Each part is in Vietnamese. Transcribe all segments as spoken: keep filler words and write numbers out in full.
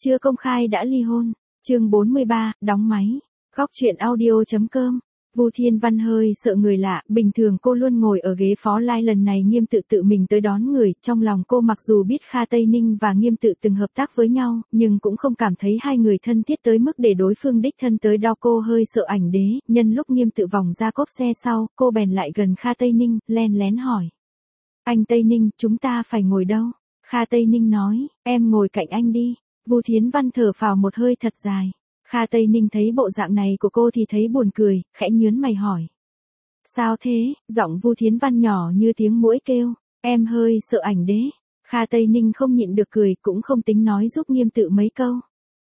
chưa công khai đã ly hôn. Chương bốn mươi ba, đóng máy. Góc truyện audio.com. Vu Thiên Văn hơi sợ người lạ, bình thường cô luôn ngồi ở ghế phó lai, lần này Nghiêm Tự tự mình tới đón người, trong lòng cô mặc dù biết Kha Tây Ninh và Nghiêm Tự từng hợp tác với nhau, nhưng cũng không cảm thấy hai người thân thiết tới mức để đối phương đích thân tới đo. Cô hơi sợ ảnh đế, nhân lúc Nghiêm Tự vòng ra cốp xe sau, cô bèn lại gần Kha Tây Ninh, len lén hỏi. Anh Tây Ninh, chúng ta phải ngồi đâu? Kha Tây Ninh nói, em ngồi cạnh anh đi. Vu Thiến Văn thở phào một hơi thật dài. Kha Tây Ninh thấy bộ dạng này của cô thì thấy buồn cười, khẽ nhướng mày hỏi. Sao thế? Giọng Vu Thiến Văn nhỏ như tiếng muỗi kêu, em hơi sợ ảnh đế. Kha Tây Ninh không nhịn được cười, cũng không tính nói giúp Nghiêm Tự mấy câu.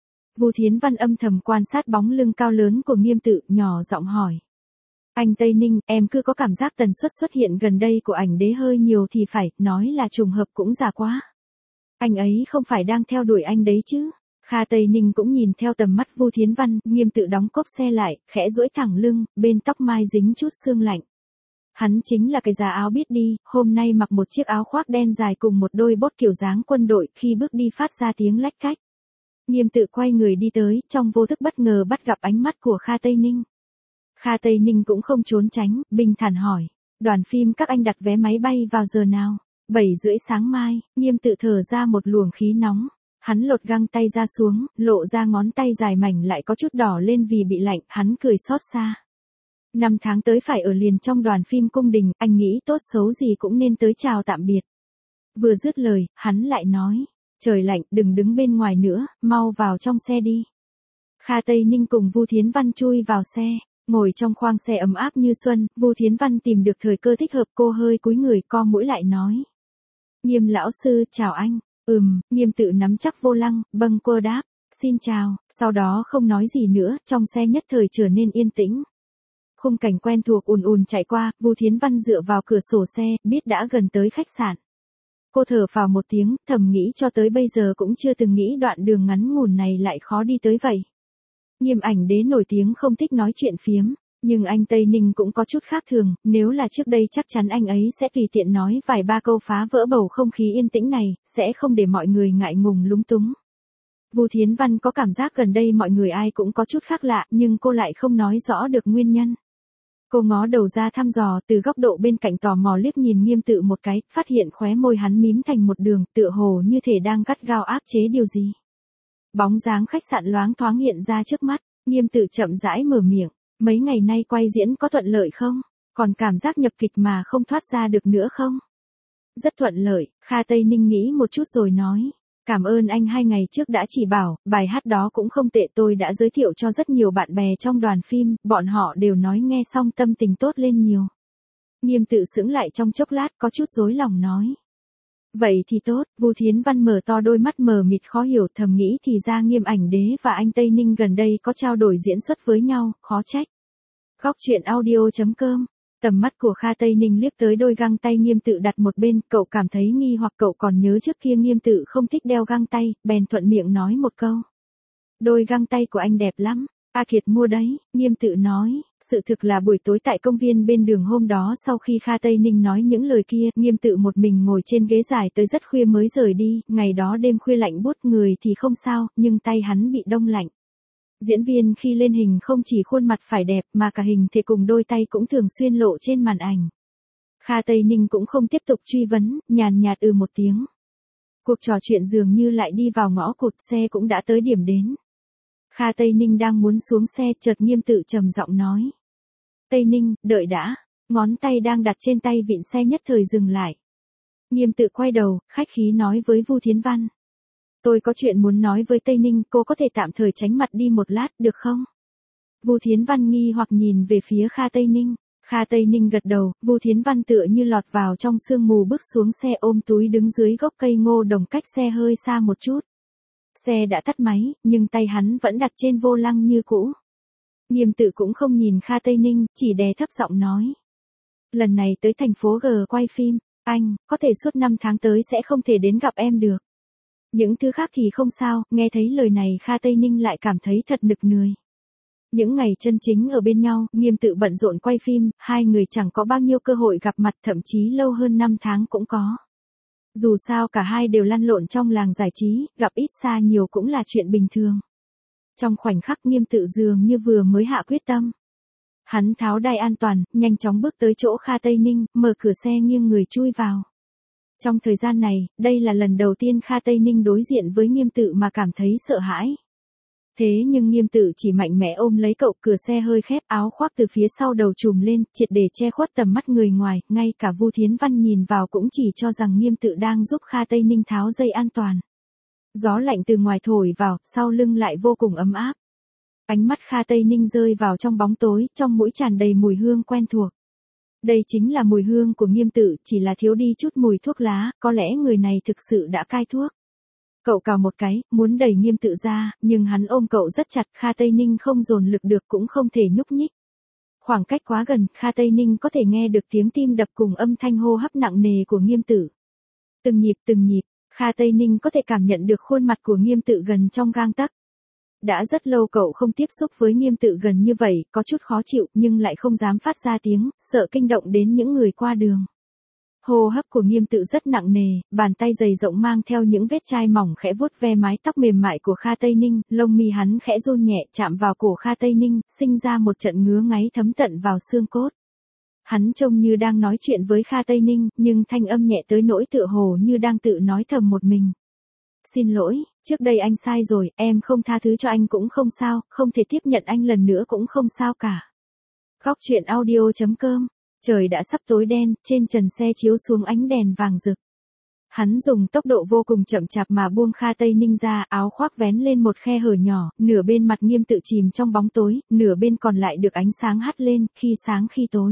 Vu Thiến Văn âm thầm quan sát bóng lưng cao lớn của Nghiêm Tự, nhỏ giọng hỏi. Anh Tây Ninh, em cứ có cảm giác tần suất xuất hiện gần đây của ảnh đế hơi nhiều thì phải, nói là trùng hợp cũng già quá. Anh ấy không phải đang theo đuổi anh đấy chứ? Kha Tây Ninh cũng nhìn theo tầm mắt Vu Thiến Văn, Nghiêm Tự đóng cốp xe lại, khẽ duỗi thẳng lưng, bên tóc mai dính chút sương lạnh. Hắn chính là cái già áo biết đi, hôm nay mặc một chiếc áo khoác đen dài cùng một đôi bốt kiểu dáng quân đội, khi bước đi phát ra tiếng lách cách. Nghiêm Tự quay người đi tới, trong vô thức bất ngờ bắt gặp ánh mắt của Kha Tây Ninh. Kha Tây Ninh cũng không trốn tránh, bình thản hỏi, đoàn phim các anh đặt vé máy bay vào giờ nào? Bảy rưỡi sáng mai. Nghiêm Tự thở ra một luồng khí nóng. Hắn lột găng tay ra xuống, lộ ra ngón tay dài mảnh lại có chút đỏ lên vì bị lạnh, hắn cười xót xa. Năm tháng tới phải ở liền trong đoàn phim cung đình, anh nghĩ tốt xấu gì cũng nên tới chào tạm biệt. Vừa dứt lời, hắn lại nói, trời lạnh, đừng đứng bên ngoài nữa, mau vào trong xe đi. Kha Tây Ninh cùng Vu Thiến Văn chui vào xe, ngồi trong khoang xe ấm áp như xuân, Vu Thiến Văn tìm được thời cơ thích hợp, cô hơi cúi người co mũi lại nói. Nghiêm lão sư, chào anh. Ừm, Nghiêm Tự nắm chắc vô lăng, bâng quơ đáp, xin chào, sau đó không nói gì nữa, trong xe nhất thời trở nên yên tĩnh. Khung cảnh quen thuộc ùn ùn chạy qua, Vu Thiến Văn dựa vào cửa sổ xe, biết đã gần tới khách sạn. Cô thở phào một tiếng, thầm nghĩ cho tới bây giờ cũng chưa từng nghĩ đoạn đường ngắn ngủn này lại khó đi tới vậy. Nghiêm ảnh đế nổi tiếng không thích nói chuyện phiếm. Nhưng anh Tây Ninh cũng có chút khác thường, nếu là trước đây chắc chắn anh ấy sẽ tùy tiện nói vài ba câu phá vỡ bầu không khí yên tĩnh này, sẽ không để mọi người ngại ngùng lúng túng. Vu Thiến Văn có cảm giác gần đây mọi người ai cũng có chút khác lạ, nhưng cô lại không nói rõ được nguyên nhân. Cô ngó đầu ra thăm dò, từ góc độ bên cạnh tò mò liếc nhìn Nghiêm Tự một cái, phát hiện khóe môi hắn mím thành một đường, tựa hồ như thể đang gắt gao áp chế điều gì. Bóng dáng khách sạn loáng thoáng hiện ra trước mắt, Nghiêm Tự chậm rãi mở miệng. Mấy ngày nay quay diễn có thuận lợi không? Còn cảm giác nhập kịch mà không thoát ra được nữa không? Rất thuận lợi, Kha Tây Ninh nghĩ một chút rồi nói. Cảm ơn anh, hai ngày trước đã chỉ bảo, bài hát đó cũng không tệ, tôi đã giới thiệu cho rất nhiều bạn bè trong đoàn phim, bọn họ đều nói nghe xong tâm tình tốt lên nhiều. Nghiêm Tự sững lại trong chốc lát, có chút rối lòng nói. Vậy thì tốt. Vu Thiến Văn mở to đôi mắt mờ mịt khó hiểu, thầm nghĩ thì ra Nghiêm ảnh đế và anh Tây Ninh gần đây có trao đổi diễn xuất với nhau, khó trách. Góc truyện audio.com. Tầm mắt của Kha Tây Ninh liếc tới đôi găng tay Nghiêm Tự đặt một bên, cậu cảm thấy nghi hoặc, cậu còn nhớ trước kia Nghiêm Tự không thích đeo găng tay, bèn thuận miệng nói một câu. Đôi găng tay của anh đẹp lắm. A Kiệt mua đấy, Nghiêm Tự nói. Sự thực là buổi tối tại công viên bên đường hôm đó, sau khi Kha Tây Ninh nói những lời kia, Nghiêm Tự một mình ngồi trên ghế dài tới rất khuya mới rời đi, ngày đó đêm khuya lạnh buốt, người thì không sao, nhưng tay hắn bị đông lạnh. Diễn viên khi lên hình không chỉ khuôn mặt phải đẹp mà cả hình thể cùng đôi tay cũng thường xuyên lộ trên màn ảnh. Kha Tây Ninh cũng không tiếp tục truy vấn, nhàn nhạt ừ một tiếng. Cuộc trò chuyện dường như lại đi vào ngõ cụt, xe cũng đã tới điểm đến. Kha Tây Ninh đang muốn xuống xe, chợt Nghiêm Tự trầm giọng nói. Tây Ninh, đợi đã. Ngón tay đang đặt trên tay vịn xe nhất thời dừng lại. Nghiêm Tự quay đầu, khách khí nói với Vu Thiến Văn. Tôi có chuyện muốn nói với Tây Ninh, cô có thể tạm thời tránh mặt đi một lát, được không? Vu Thiến Văn nghi hoặc nhìn về phía Kha Tây Ninh. Kha Tây Ninh gật đầu, Vu Thiến Văn tựa như lọt vào trong sương mù bước xuống xe, ôm túi đứng dưới gốc cây ngô đồng cách xe hơi xa một chút. Xe đã tắt máy, nhưng tay hắn vẫn đặt trên vô lăng như cũ. Nghiêm Tự cũng không nhìn Kha Tây Ninh, chỉ đè thấp giọng nói. Lần này tới thành phố G quay phim, anh, có thể suốt năm tháng tới sẽ không thể đến gặp em được. Những thứ khác thì không sao, nghe thấy lời này Kha Tây Ninh lại cảm thấy thật nực nười. Những ngày chân chính ở bên nhau, Nghiêm Tự bận rộn quay phim, hai người chẳng có bao nhiêu cơ hội gặp mặt, thậm chí lâu hơn năm tháng cũng có. Dù sao cả hai đều lăn lộn trong làng giải trí, gặp ít xa nhiều cũng là chuyện bình thường. Trong khoảnh khắc Nghiêm Tự dường như vừa mới hạ quyết tâm. Hắn tháo đai an toàn, nhanh chóng bước tới chỗ Kha Tây Ninh, mở cửa xe nghiêng người chui vào. Trong thời gian này, đây là lần đầu tiên Kha Tây Ninh đối diện với Nghiêm Tự mà cảm thấy sợ hãi. Thế nhưng Nghiêm Tự chỉ mạnh mẽ ôm lấy cậu, cửa xe hơi khép, áo khoác từ phía sau đầu trùm lên, triệt để che khuất tầm mắt người ngoài, ngay cả Vu Thiến Văn nhìn vào cũng chỉ cho rằng Nghiêm Tự đang giúp Kha Tây Ninh tháo dây an toàn. Gió lạnh từ ngoài thổi vào, sau lưng lại vô cùng ấm áp. Ánh mắt Kha Tây Ninh rơi vào trong bóng tối, trong mũi tràn đầy mùi hương quen thuộc. Đây chính là mùi hương của Nghiêm Tự, chỉ là thiếu đi chút mùi thuốc lá, có lẽ người này thực sự đã cai thuốc. Cậu cào một cái, muốn đẩy Nghiêm Tự ra, nhưng hắn ôm cậu rất chặt, Kha Tây Ninh không dồn lực được cũng không thể nhúc nhích. Khoảng cách quá gần, Kha Tây Ninh có thể nghe được tiếng tim đập cùng âm thanh hô hấp nặng nề của Nghiêm Tự. Từng nhịp từng nhịp, Kha Tây Ninh có thể cảm nhận được khuôn mặt của Nghiêm Tự gần trong gang tấc. Đã rất lâu cậu không tiếp xúc với Nghiêm Tự gần như vậy, có chút khó chịu nhưng lại không dám phát ra tiếng, sợ kinh động đến những người qua đường. Hô hấp của Nghiêm Tự rất nặng nề, bàn tay dày rộng mang theo những vết chai mỏng khẽ vuốt ve mái tóc mềm mại của Kha Tây Ninh, lông mi hắn khẽ run nhẹ chạm vào cổ Kha Tây Ninh, sinh ra một trận ngứa ngáy thấm tận vào xương cốt. Hắn trông như đang nói chuyện với Kha Tây Ninh, nhưng thanh âm nhẹ tới nỗi tựa hồ như đang tự nói thầm một mình. Xin lỗi, trước đây anh sai rồi, em không tha thứ cho anh cũng không sao, không thể tiếp nhận anh lần nữa cũng không sao cả. Góc truyện audio chấm com. Trời đã sắp tối đen, trên trần xe chiếu xuống ánh đèn vàng rực. Hắn dùng tốc độ vô cùng chậm chạp mà buông Kha Tây Ninh ra, áo khoác vén lên một khe hở nhỏ, nửa bên mặt Nghiêm Tự chìm trong bóng tối, nửa bên còn lại được ánh sáng hắt lên, khi sáng khi tối.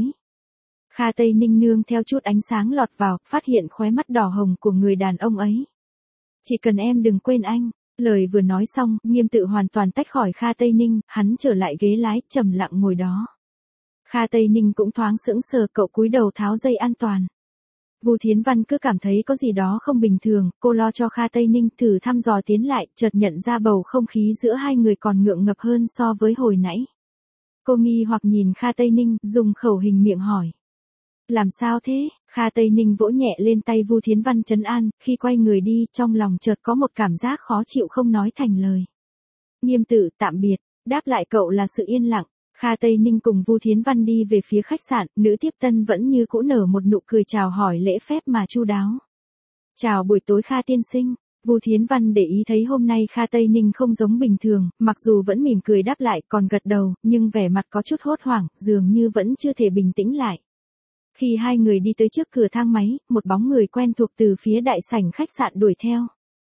Kha Tây Ninh nương theo chút ánh sáng lọt vào, phát hiện khóe mắt đỏ hồng của người đàn ông ấy. Chỉ cần em đừng quên anh. Lời vừa nói xong, Nghiêm Tự hoàn toàn tách khỏi Kha Tây Ninh, hắn trở lại ghế lái, trầm lặng ngồi đó. Kha Tây Ninh cũng thoáng sững sờ, cậu cúi đầu tháo dây an toàn. Vu Thiến Văn cứ cảm thấy có gì đó không bình thường, cô lo cho Kha Tây Ninh, thử thăm dò tiến lại, chợt nhận ra bầu không khí giữa hai người còn ngượng ngập hơn so với hồi nãy. Cô nghi hoặc nhìn Kha Tây Ninh, dùng khẩu hình miệng hỏi. Làm sao thế? Kha Tây Ninh vỗ nhẹ lên tay Vu Thiến Văn trấn an, khi quay người đi, trong lòng chợt có một cảm giác khó chịu không nói thành lời. Nghiêm Tự, tạm biệt, đáp lại cậu là sự yên lặng. Kha Tây Ninh cùng Vu Thiến Văn đi về phía khách sạn, nữ tiếp tân vẫn như cũ nở một nụ cười chào hỏi lễ phép mà chu đáo. Chào buổi tối Kha tiên sinh. Vu Thiến Văn để ý thấy hôm nay Kha Tây Ninh không giống bình thường, mặc dù vẫn mỉm cười đáp lại còn gật đầu, nhưng vẻ mặt có chút hốt hoảng, dường như vẫn chưa thể bình tĩnh lại. Khi hai người đi tới trước cửa thang máy, một bóng người quen thuộc từ phía đại sảnh khách sạn đuổi theo.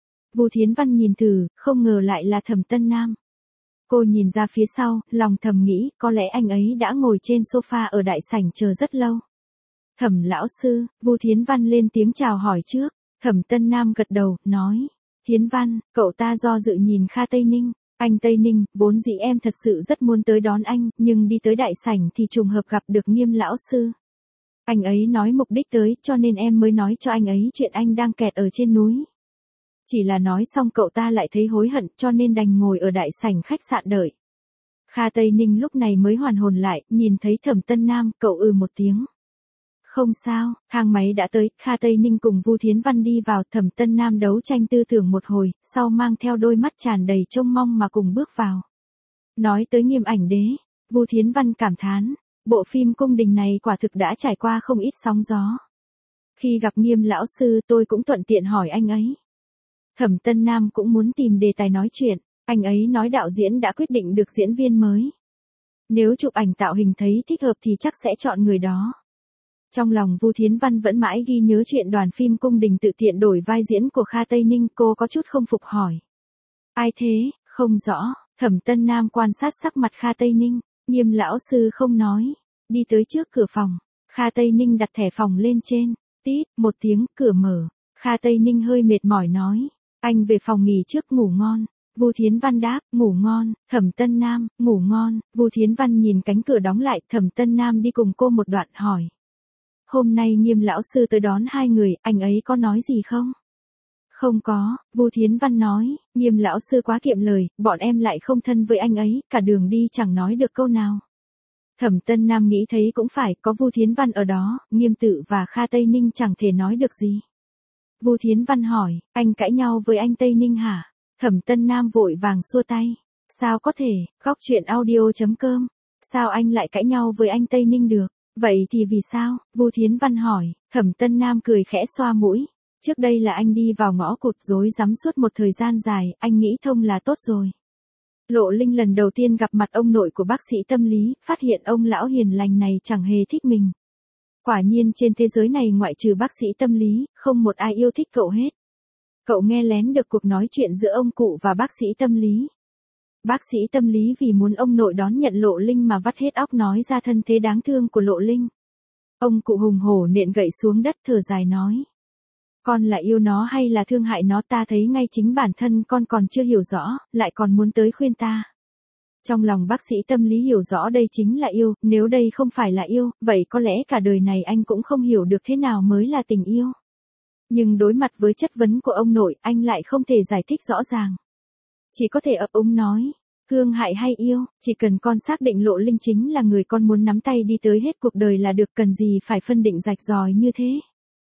Vu Thiến Văn nhìn thử, không ngờ lại là Thẩm Tân Nam. Cô nhìn ra phía sau, lòng thầm nghĩ, có lẽ anh ấy đã ngồi trên sofa ở đại sảnh chờ rất lâu. Thẩm lão sư, Vu Thiến Văn lên tiếng chào hỏi trước. Thẩm Tân Nam gật đầu, nói. Thiến Văn, cậu ta do dự nhìn Kha Tây Ninh. Anh Tây Ninh, vốn dĩ em thật sự rất muốn tới đón anh, nhưng đi tới đại sảnh thì trùng hợp gặp được Nghiêm lão sư. Anh ấy nói mục đích tới, cho nên em mới nói cho anh ấy chuyện anh đang kẹt ở trên núi. Chỉ là nói xong cậu ta lại thấy hối hận, cho nên đành ngồi ở đại sảnh khách sạn đợi. Kha Tây Ninh lúc này mới hoàn hồn lại, nhìn thấy Thẩm Tân Nam, cậu ừ một tiếng. Không sao, thang máy đã tới, Kha Tây Ninh cùng Vu Thiến Văn đi vào, Thẩm Tân Nam đấu tranh tư tưởng một hồi, sau mang theo đôi mắt tràn đầy trông mong mà cùng bước vào. Nói tới Nghiêm ảnh đế, Vu Thiến Văn cảm thán, bộ phim cung đình này quả thực đã trải qua không ít sóng gió. Khi gặp Nghiêm lão sư tôi cũng thuận tiện hỏi anh ấy. Thẩm Tân Nam cũng muốn tìm đề tài nói chuyện, anh ấy nói đạo diễn đã quyết định được diễn viên mới. Nếu chụp ảnh tạo hình thấy thích hợp thì chắc sẽ chọn người đó. Trong lòng Vu Thiến Văn vẫn mãi ghi nhớ chuyện đoàn phim cung đình tự tiện đổi vai diễn của Kha Tây Ninh, cô có chút không phục hỏi. Ai thế, không rõ, Thẩm Tân Nam quan sát sắc mặt Kha Tây Ninh, Nghiêm lão sư không nói, đi tới trước cửa phòng, Kha Tây Ninh đặt thẻ phòng lên trên, tít, một tiếng, cửa mở, Kha Tây Ninh hơi mệt mỏi nói, anh về phòng nghỉ trước ngủ ngon. Vu Thiến Văn đáp, ngủ ngon. Thẩm Tân Nam, ngủ ngon. Vu Thiến Văn nhìn cánh cửa đóng lại, Thẩm Tân Nam đi cùng cô một đoạn hỏi. Hôm nay Nghiêm lão sư tới đón hai người, anh ấy có nói gì không? Không có, Vu Thiến Văn nói, Nghiêm lão sư quá kiệm lời, bọn em lại không thân với anh ấy, cả đường đi chẳng nói được câu nào. Thẩm Tân Nam nghĩ thấy cũng phải, có Vu Thiến Văn ở đó, Nghiêm Tự và Kha Tây Ninh chẳng thể nói được gì. Vu Thiến Văn hỏi, anh cãi nhau với anh Tây Ninh hả? Thẩm Tân Nam vội vàng xua tay. Sao có thể, góc truyện audio.com. Sao anh lại cãi nhau với anh Tây Ninh được? Vậy thì vì sao? Vu Thiến Văn hỏi. Thẩm Tân Nam cười khẽ xoa mũi. Trước đây là anh đi vào ngõ cụt rối rắm suốt một thời gian dài, anh nghĩ thông là tốt rồi. Lộ Linh lần đầu tiên gặp mặt ông nội của bác sĩ tâm lý, phát hiện ông lão hiền lành này chẳng hề thích mình. Quả nhiên trên thế giới này ngoại trừ bác sĩ tâm lý, không một ai yêu thích cậu hết. Cậu nghe lén được cuộc nói chuyện giữa ông cụ và bác sĩ tâm lý. Bác sĩ tâm lý vì muốn ông nội đón nhận Lộ Linh mà vắt hết óc nói ra thân thế đáng thương của Lộ Linh. Ông cụ hùng hổ nện gậy xuống đất thở dài nói. Con là yêu nó hay là thương hại nó, ta thấy ngay chính bản thân con còn chưa hiểu rõ, lại còn muốn tới khuyên ta. Trong lòng bác sĩ tâm lý hiểu rõ đây chính là yêu, nếu đây không phải là yêu, vậy có lẽ cả đời này anh cũng không hiểu được thế nào mới là tình yêu. Nhưng đối mặt với chất vấn của ông nội, anh lại không thể giải thích rõ ràng. Chỉ có thể ấp úng nói, thương hại hay yêu, chỉ cần con xác định Lộ Linh chính là người con muốn nắm tay đi tới hết cuộc đời là được, cần gì phải phân định rạch ròi như thế.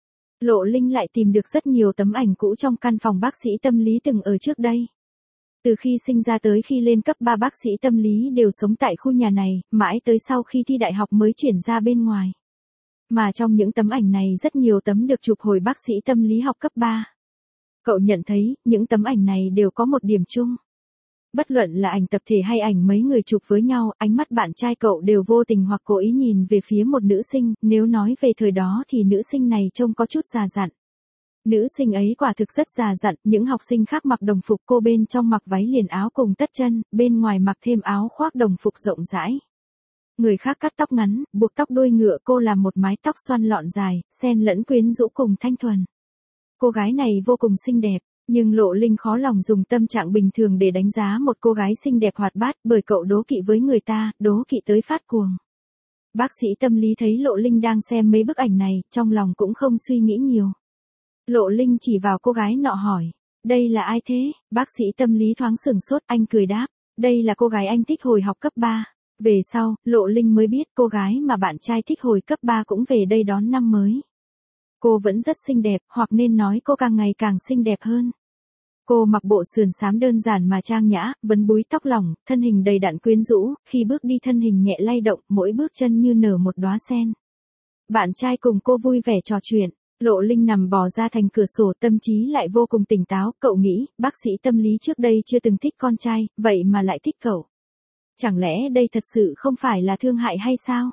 Lộ Linh lại tìm được rất nhiều tấm ảnh cũ trong căn phòng bác sĩ tâm lý từng ở trước đây. Từ khi sinh ra tới khi lên cấp ba bác sĩ tâm lý đều sống tại khu nhà này, mãi tới sau khi thi đại học mới chuyển ra bên ngoài. Mà trong những tấm ảnh này rất nhiều tấm được chụp hồi bác sĩ tâm lý học cấp ba. Cậu nhận thấy, những tấm ảnh này đều có một điểm chung. Bất luận là ảnh tập thể hay ảnh mấy người chụp với nhau, ánh mắt bạn trai cậu đều vô tình hoặc cố ý nhìn về phía một nữ sinh, nếu nói về thời đó thì nữ sinh này trông có chút già dặn. Nữ sinh ấy quả thực rất già dặn, những học sinh khác mặc đồng phục, cô bên trong mặc váy liền áo cùng tất chân, bên ngoài mặc thêm áo khoác đồng phục rộng rãi. Người khác cắt tóc ngắn, buộc tóc đuôi ngựa, cô làm một mái tóc xoăn lọn dài, xen lẫn quyến rũ cùng thanh thuần. Cô gái này vô cùng xinh đẹp, nhưng Lộ Linh khó lòng dùng tâm trạng bình thường để đánh giá một cô gái xinh đẹp hoạt bát, bởi cậu đố kỵ với người ta, đố kỵ tới phát cuồng. Bác sĩ tâm lý thấy Lộ Linh đang xem mấy bức ảnh này, trong lòng cũng không suy nghĩ nhiều. Lộ Linh chỉ vào cô gái nọ hỏi, đây là ai thế? Bác sĩ tâm lý thoáng sửng sốt, anh cười đáp, đây là cô gái anh thích hồi học cấp ba. Về sau, Lộ Linh mới biết cô gái mà bạn trai thích hồi cấp ba cũng về đây đón năm mới. Cô vẫn rất xinh đẹp, hoặc nên nói cô càng ngày càng xinh đẹp hơn. Cô mặc bộ sườn xám đơn giản mà trang nhã, vấn búi tóc lỏng, thân hình đầy đặn quyến rũ, khi bước đi thân hình nhẹ lay động, mỗi bước chân như nở một đóa sen. Bạn trai cùng cô vui vẻ trò chuyện, Lộ Linh nằm bò ra thành cửa sổ, tâm trí lại vô cùng tỉnh táo, cậu nghĩ, bác sĩ tâm lý trước đây chưa từng thích con trai, vậy mà lại thích cậu. Chẳng lẽ đây thật sự không phải là thương hại hay sao?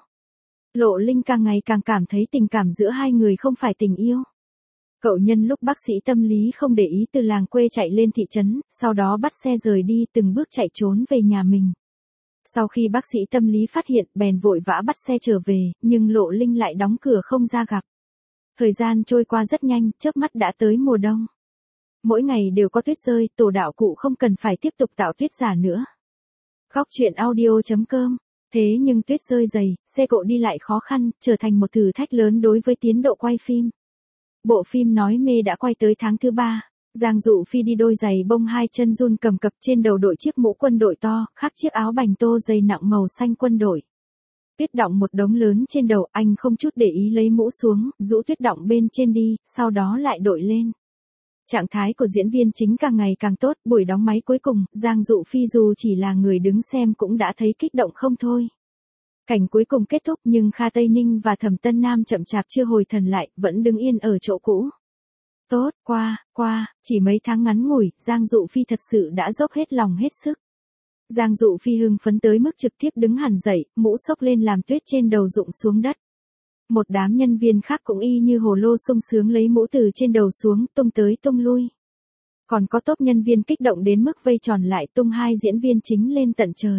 Lộ Linh càng ngày càng cảm thấy tình cảm giữa hai người không phải tình yêu. Cậu nhân lúc bác sĩ tâm lý không để ý từ làng quê chạy lên thị trấn, sau đó bắt xe rời đi, từng bước chạy trốn về nhà mình. Sau khi bác sĩ tâm lý phát hiện, bèn vội vã bắt xe trở về, nhưng Lộ Linh lại đóng cửa không ra gặp. Thời gian trôi qua rất nhanh, chớp mắt đã tới mùa đông. Mỗi ngày đều có tuyết rơi, tổ đạo cụ không cần phải tiếp tục tạo tuyết giả nữa. Góc truyện audio.com. Thế nhưng tuyết rơi dày, xe cộ đi lại khó khăn, trở thành một thử thách lớn đối với tiến độ quay phim. Bộ phim Nói Mê đã quay tới tháng thứ ba. Giang Dụ Phi đi đôi giày bông hai chân run cầm cập, trên đầu đội chiếc mũ quân đội to, khắc chiếc áo bành tô dày nặng màu xanh quân đội. Tuyết đọng một đống lớn trên đầu, anh không chút để ý lấy mũ xuống, rũ tuyết đọng bên trên đi, sau đó lại đội lên. Trạng thái của diễn viên chính càng ngày càng tốt, buổi đóng máy cuối cùng, Giang Dụ Phi dù chỉ là người đứng xem cũng đã thấy kích động không thôi. Cảnh cuối cùng kết thúc nhưng Kha Tây Ninh và Thẩm Tân Nam chậm chạp chưa hồi thần lại, vẫn đứng yên ở chỗ cũ. Tốt, qua, qua, chỉ mấy tháng ngắn ngủi, Giang Dụ Phi thật sự đã dốc hết lòng hết sức. Giang Dụ Phi hưng phấn tới mức trực tiếp đứng hẳn dậy, mũ xốc lên làm tuyết trên đầu rụng xuống đất. Một đám nhân viên khác cũng y như hồ lô sung sướng lấy mũ từ trên đầu xuống, tung tới tung lui. Còn có tốp nhân viên kích động đến mức vây tròn lại tung hai diễn viên chính lên tận trời.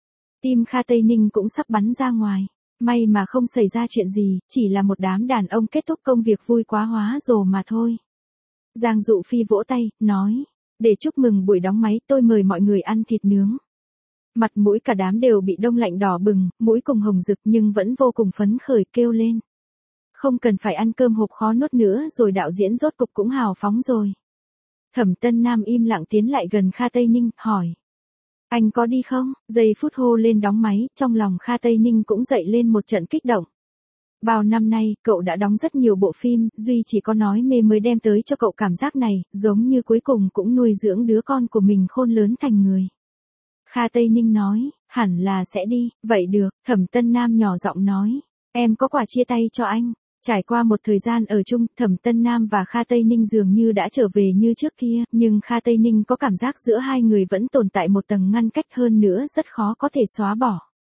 Tim Kha Tây Ninh cũng sắp bắn ra ngoài. May mà không xảy ra chuyện gì, chỉ là một đám đàn ông kết thúc công việc vui quá hóa rồ mà thôi. Giang Dụ Phi vỗ tay, nói, để chúc mừng buổi đóng máy tôi mời mọi người ăn thịt nướng. Mặt mũi cả đám đều bị đông lạnh đỏ bừng, mũi cùng hồng rực nhưng vẫn vô cùng phấn khởi kêu lên. Không cần phải ăn cơm hộp khó nuốt nữa rồi, đạo diễn rốt cục cũng hào phóng rồi. Thẩm Tân Nam im lặng tiến lại gần Kha Tây Ninh, hỏi. Anh có đi không? Giây phút hô lên đóng máy, trong lòng Kha Tây Ninh cũng dậy lên một trận kích động. Bao năm nay, cậu đã đóng rất nhiều bộ phim, duy chỉ có nói mê mới đem tới cho cậu cảm giác này, giống như cuối cùng cũng nuôi dưỡng đứa con của mình khôn lớn thành người. Kha Tây Ninh nói, hẳn là sẽ đi, vậy được, Thẩm Tân Nam nhỏ giọng nói, em có quà chia tay cho anh. Trải qua một thời gian ở chung, Thẩm Tân Nam và Kha Tây Ninh dường như đã trở về như trước kia, nhưng Kha Tây Ninh có cảm giác giữa hai người vẫn tồn tại một tầng ngăn cách hơn nữa rất khó có thể xóa bỏ.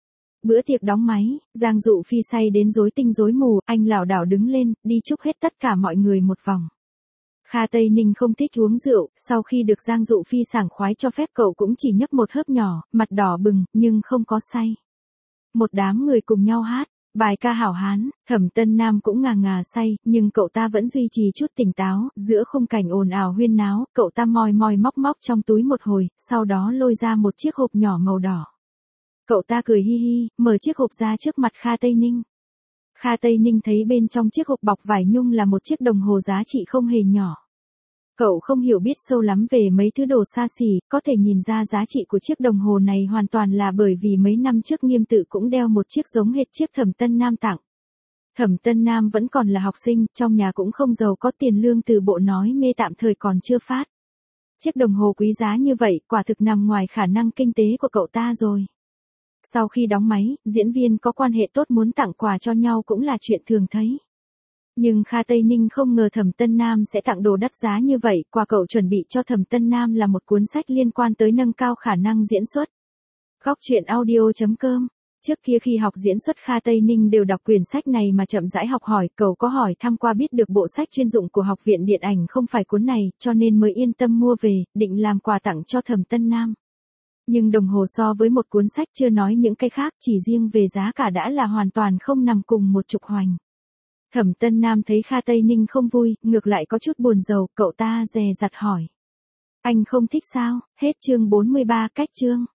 Bữa tiệc đóng máy, Giang Dụ Phi say đến rối tinh rối mù, anh lảo đảo đứng lên, đi chúc hết tất cả mọi người một vòng. Kha Tây Ninh không thích uống rượu, sau khi được Giang Dụ Phi sảng khoái cho phép cậu cũng chỉ nhấp một hớp nhỏ, mặt đỏ bừng, nhưng không có say. Một đám người cùng nhau hát, bài ca hảo hán, Thẩm Tân Nam cũng ngà ngà say, nhưng cậu ta vẫn duy trì chút tỉnh táo, giữa khung cảnh ồn ào huyên náo, cậu ta moi moi móc móc trong túi một hồi, sau đó lôi ra một chiếc hộp nhỏ màu đỏ. Cậu ta cười hi hi, mở chiếc hộp ra trước mặt Kha Tây Ninh. Kha Tây Ninh thấy bên trong chiếc hộp bọc vải nhung là một chiếc đồng hồ giá trị không hề nhỏ. Cậu không hiểu biết sâu lắm về mấy thứ đồ xa xỉ, có thể nhìn ra giá trị của chiếc đồng hồ này hoàn toàn là bởi vì mấy năm trước Nghiêm Tự cũng đeo một chiếc giống hệt chiếc Thẩm Tân Nam tặng. Thẩm Tân Nam vẫn còn là học sinh, trong nhà cũng không giàu có, tiền lương từ bộ nói mê tạm thời còn chưa phát. Chiếc đồng hồ quý giá như vậy, quả thực nằm ngoài khả năng kinh tế của cậu ta rồi. Sau khi đóng máy, diễn viên có quan hệ tốt muốn tặng quà cho nhau cũng là chuyện thường thấy. Nhưng Kha Tây Ninh không ngờ Thẩm Tân Nam sẽ tặng đồ đắt giá như vậy, quà cậu chuẩn bị cho Thẩm Tân Nam là một cuốn sách liên quan tới nâng cao khả năng diễn xuất. Góc truyện audio chấm com. Trước kia khi học diễn xuất Kha Tây Ninh đều đọc quyển sách này mà chậm rãi học hỏi, cậu có hỏi thăm qua biết được bộ sách chuyên dụng của Học viện Điện ảnh không phải cuốn này, cho nên mới yên tâm mua về, định làm quà tặng cho Thẩm Tân Nam. Nhưng đồng hồ so với một cuốn sách chưa nói những cái khác, chỉ riêng về giá cả đã là hoàn toàn không nằm cùng một trục hoành. Thẩm Tân Nam thấy Kha Tây Ninh không vui, ngược lại có chút buồn rầu, cậu ta dè dặt hỏi. Anh không thích sao? Hết chương bốn mươi ba, cách chương.